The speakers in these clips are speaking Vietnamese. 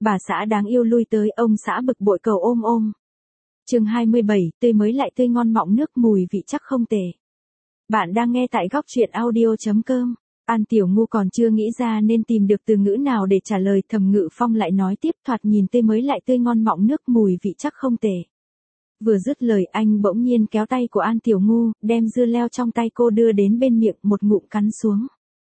Bà xã đáng yêu lui tới, ông xã bực bội cầu ôm ôm. Chương 27, tươi mới lại tươi ngon mọng nước, mùi vị chắc không tệ. Bạn đang nghe tại góc truyện audio.com. An Tiểu Ngu còn chưa nghĩ ra nên tìm được từ ngữ nào để trả lời, Thẩm Ngự Phong lại nói tiếp, thoạt nhìn tươi mới lại tươi ngon mọng nước, mùi vị chắc không tệ. Vừa dứt lời anh bỗng nhiên kéo tay của An Tiểu Ngu, đem dưa leo trong tay cô đưa đến bên miệng, một ngụm cắn xuống.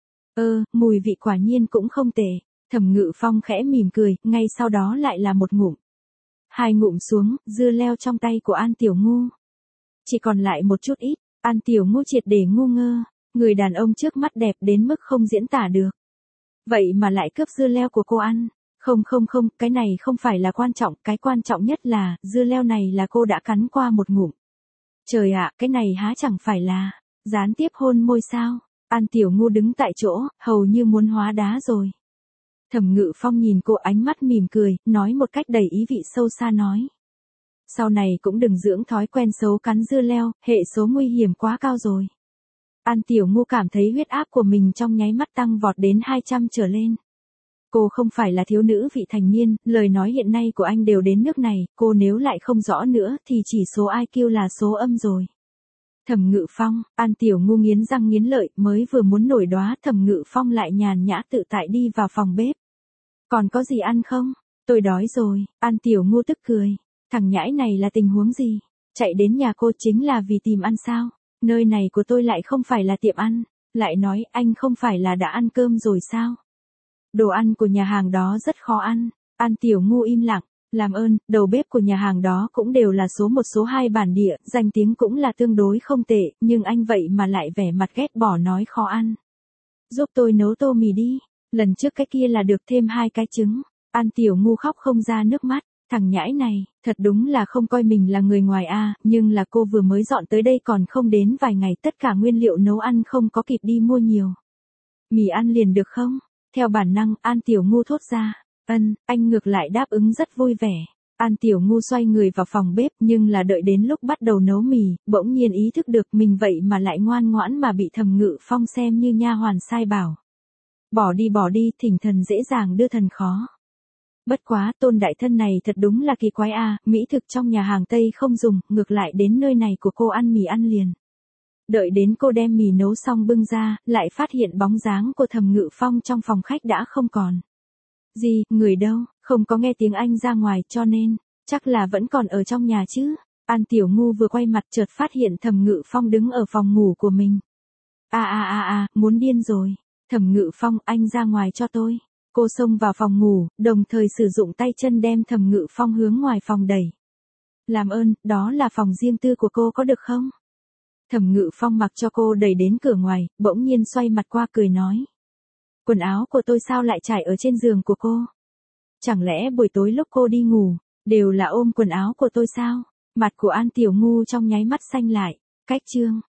Mùi vị quả nhiên cũng không tệ. Thẩm Ngự Phong khẽ mỉm cười, ngay sau đó lại là một ngụm. Hai ngụm xuống, dưa leo trong tay của An Tiểu Ngu chỉ còn lại một chút ít. An Tiểu Ngu triệt để ngu ngơ, người đàn ông trước mắt đẹp đến mức không diễn tả được. Vậy mà lại cướp dưa leo của cô ăn. Không, cái này không phải là quan trọng, cái quan trọng nhất là, dưa leo này là cô đã cắn qua một ngụm. Trời ạ, cái này há chẳng phải là gián tiếp hôn môi sao? An Tiểu Ngu đứng tại chỗ, hầu như muốn hóa đá rồi. Thẩm Ngự Phong nhìn cô, ánh mắt mỉm cười, nói một cách đầy ý vị sâu xa nói. Sau này cũng đừng dưỡng thói quen xấu cắn dưa leo, hệ số nguy hiểm quá cao rồi. An Tiểu Ngu cảm thấy huyết áp của mình trong nháy mắt tăng vọt đến 200 trở lên. Cô không phải là thiếu nữ vị thành niên, lời nói hiện nay của anh đều đến nước này, cô nếu lại không rõ nữa thì chỉ số IQ là số âm rồi. Thẩm Ngự Phong, An Tiểu Ngu nghiến răng nghiến lợi, mới vừa muốn nổi đoá, Thẩm Ngự Phong lại nhàn nhã tự tại đi vào phòng bếp. Còn có gì ăn không? Tôi đói rồi. An Tiểu Ngu tức cười. Thằng nhãi này là tình huống gì? Chạy đến nhà cô chính là vì tìm ăn sao? Nơi này của tôi lại không phải là tiệm ăn. Lại nói, anh không phải là đã ăn cơm rồi sao? Đồ ăn của nhà hàng đó rất khó ăn. An Tiểu Ngu im lặng. Làm ơn, đầu bếp của nhà hàng đó cũng đều là số 1 số 2 bản địa, danh tiếng cũng là tương đối không tệ, nhưng anh vậy mà lại vẻ mặt ghét bỏ nói khó ăn. Giúp tôi nấu tô mì đi. Lần trước cái kia là được thêm 2 cái trứng. An Tiểu Ngu khóc không ra nước mắt. Thằng nhãi này, thật đúng là không coi mình là người ngoài a, nhưng là cô vừa mới dọn tới đây còn không đến vài ngày, tất cả nguyên liệu nấu ăn không có kịp đi mua nhiều. Mì ăn liền được không? Theo bản năng, An Tiểu Ngu thốt ra. Anh ngược lại đáp ứng rất vui vẻ. An Tiểu Ngu xoay người vào phòng bếp, nhưng là đợi đến lúc bắt đầu nấu mì, bỗng nhiên ý thức được mình vậy mà lại ngoan ngoãn mà bị Thẩm Ngự Phong xem như nha hoàn sai bảo. Bỏ đi, thỉnh thần dễ dàng đưa thần khó. Bất quá, Tôn đại thân này thật đúng là kỳ quái a, mỹ thực trong nhà hàng Tây không dùng, ngược lại đến nơi này của cô ăn mì ăn liền. Đợi đến cô đem mì nấu xong bưng ra, lại phát hiện bóng dáng của Thẩm Ngự Phong trong phòng khách đã không còn. Gì, người đâu? Không có nghe tiếng anh ra ngoài, cho nên chắc là vẫn còn ở trong nhà chứ. An Tiểu Ngu vừa quay mặt chợt phát hiện Thẩm Ngự Phong đứng ở phòng ngủ của mình. Muốn điên rồi. Thẩm Ngự Phong, anh ra ngoài cho tôi. Cô xông vào phòng ngủ, đồng thời sử dụng tay chân đem Thẩm Ngự Phong hướng ngoài phòng đẩy. Làm ơn, đó là phòng riêng tư của cô có được không? Thẩm Ngự Phong mặc cho cô đẩy đến cửa ngoài, bỗng nhiên xoay mặt qua cười nói. Quần áo của tôi sao lại trải ở trên giường của cô? Chẳng lẽ buổi tối lúc cô đi ngủ, đều là ôm quần áo của tôi sao? Mặt của An Tiểu Ngu trong nháy mắt xanh lại. Cách chương.